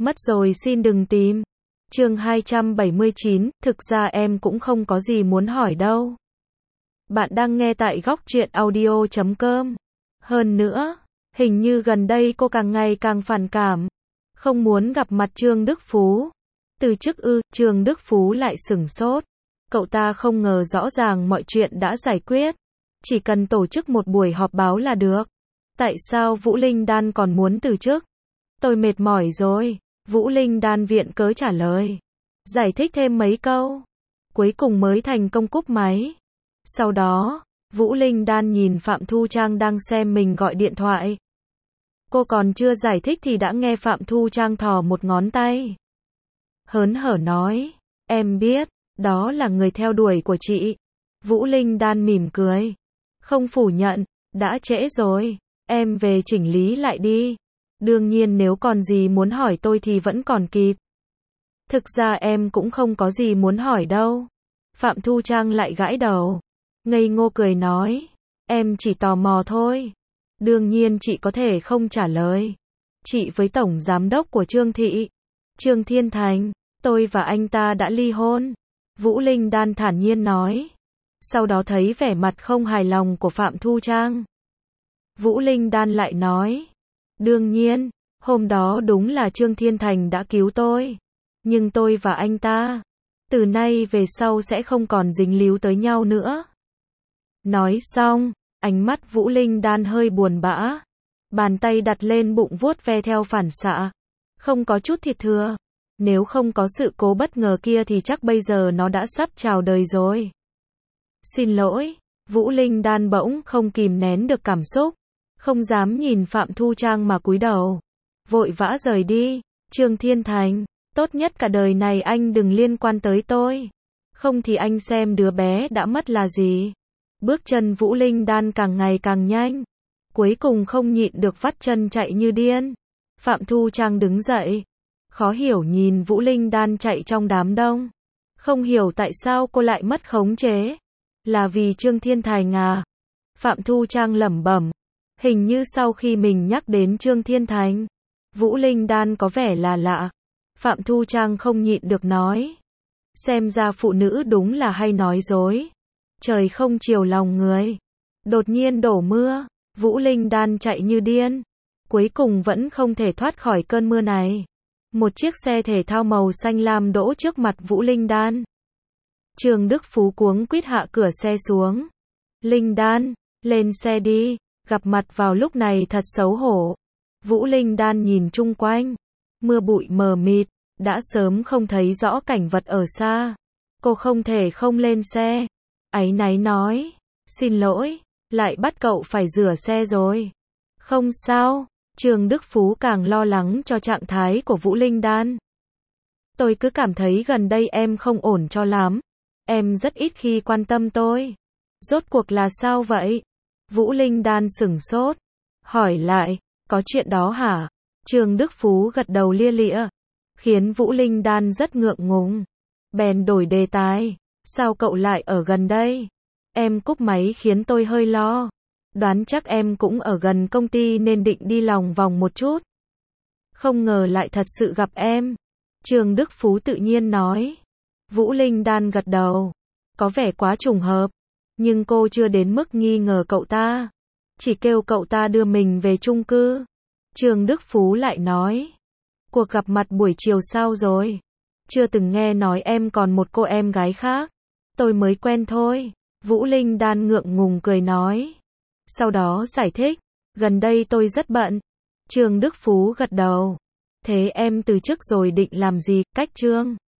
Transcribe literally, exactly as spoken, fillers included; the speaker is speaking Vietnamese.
Mất rồi xin đừng tìm. Chương hai trăm bảy mươi chín, thực ra em cũng không có gì muốn hỏi đâu. Bạn đang nghe tại góc truyện audio chấm com. Hơn nữa, hình như gần đây cô càng ngày càng phản cảm, không muốn gặp mặt Trương Đức Phú. Từ chức ư? Trương Đức Phú lại sửng sốt. Cậu ta không ngờ rõ ràng mọi chuyện đã giải quyết, chỉ cần tổ chức một buổi họp báo là được. Tại sao Vũ Linh Đan còn muốn từ chức? Tôi mệt mỏi rồi. Vũ Linh Đan viện cớ trả lời, giải thích thêm mấy câu, cuối cùng mới thành công cúp máy. Sau đó, Vũ Linh Đan nhìn Phạm Thu Trang đang xem mình gọi điện thoại. Cô còn chưa giải thích thì đã nghe Phạm Thu Trang thò một ngón tay, hớn hở nói, em biết, đó là người theo đuổi của chị. Vũ Linh Đan mỉm cười, không phủ nhận, đã trễ rồi, em về chỉnh lý lại đi. Đương nhiên nếu còn gì muốn hỏi tôi thì vẫn còn kịp. Thực ra em cũng không có gì muốn hỏi đâu. Phạm Thu Trang lại gãi đầu, ngây ngô cười nói, em chỉ tò mò thôi. Đương nhiên chị có thể không trả lời. Chị với tổng giám đốc của Trương Thị, Trương Thiên Thành, tôi và anh ta đã ly hôn. Vũ Linh Đan thản nhiên nói. Sau đó thấy vẻ mặt không hài lòng của Phạm Thu Trang, Vũ Linh Đan lại nói, đương nhiên, hôm đó đúng là Trương Thiên Thành đã cứu tôi. Nhưng tôi và anh ta, từ nay về sau sẽ không còn dính líu tới nhau nữa. Nói xong, ánh mắt Vũ Linh Đan hơi buồn bã. Bàn tay đặt lên bụng vuốt ve theo phản xạ. Không có chút thịt thừa. Nếu không có sự cố bất ngờ kia thì chắc bây giờ nó đã sắp chào đời rồi. Xin lỗi, Vũ Linh Đan bỗng không kìm nén được cảm xúc. Không dám nhìn Phạm Thu Trang mà cúi đầu, vội vã rời đi. Trương Thiên Thành, tốt nhất cả đời này anh đừng liên quan tới tôi. Không thì anh xem đứa bé đã mất là gì. Bước chân Vũ Linh Đan càng ngày càng nhanh. Cuối cùng không nhịn được vắt chân chạy như điên. Phạm Thu Trang đứng dậy, khó hiểu nhìn Vũ Linh Đan chạy trong đám đông. Không hiểu tại sao cô lại mất khống chế. Là vì Trương Thiên Thành à? Phạm Thu Trang lẩm bẩm. Hình như sau khi mình nhắc đến Trương Thiên Thành, Vũ Linh Đan có vẻ là lạ. Phạm Thu Trang không nhịn được nói. Xem ra phụ nữ đúng là hay nói dối. Trời không chiều lòng người. Đột nhiên đổ mưa. Vũ Linh Đan chạy như điên. Cuối cùng vẫn không thể thoát khỏi cơn mưa này. Một chiếc xe thể thao màu xanh lam đỗ trước mặt Vũ Linh Đan. Trương Đức Phú cuống quýt hạ cửa xe xuống. Linh Đan, lên xe đi. Gặp mặt vào lúc này thật xấu hổ. Vũ Linh Đan nhìn chung quanh. Mưa bụi mờ mịt, đã sớm không thấy rõ cảnh vật ở xa. Cô không thể không lên xe. Áy náy nói, xin lỗi, lại bắt cậu phải rửa xe rồi. Không sao, Trương Đức Phú càng lo lắng cho trạng thái của Vũ Linh Đan. Tôi cứ cảm thấy gần đây em không ổn cho lắm. Em rất ít khi quan tâm tôi. Rốt cuộc là sao vậy? Vũ Linh Đan sửng sốt, hỏi lại, có chuyện đó hả? Trương Đức Phú gật đầu lia lịa, khiến Vũ Linh Đan rất ngượng ngùng. Bèn đổi đề tài, sao cậu lại ở gần đây? Em cúp máy khiến tôi hơi lo. Đoán chắc em cũng ở gần công ty nên định đi lòng vòng một chút. Không ngờ lại thật sự gặp em. Trương Đức Phú tự nhiên nói. Vũ Linh Đan gật đầu, có vẻ quá trùng hợp. Nhưng cô chưa đến mức nghi ngờ cậu ta, chỉ kêu cậu ta đưa mình về chung cư. Trương Đức Phú lại nói, cuộc gặp mặt buổi chiều sao rồi? Chưa từng nghe nói em còn một cô em gái khác. Tôi mới quen thôi. Vũ Linh Đan ngượng ngùng cười nói. Sau đó giải thích, gần đây tôi rất bận. Trương Đức Phú gật đầu. Thế em từ chức rồi định làm gì? Cách Trương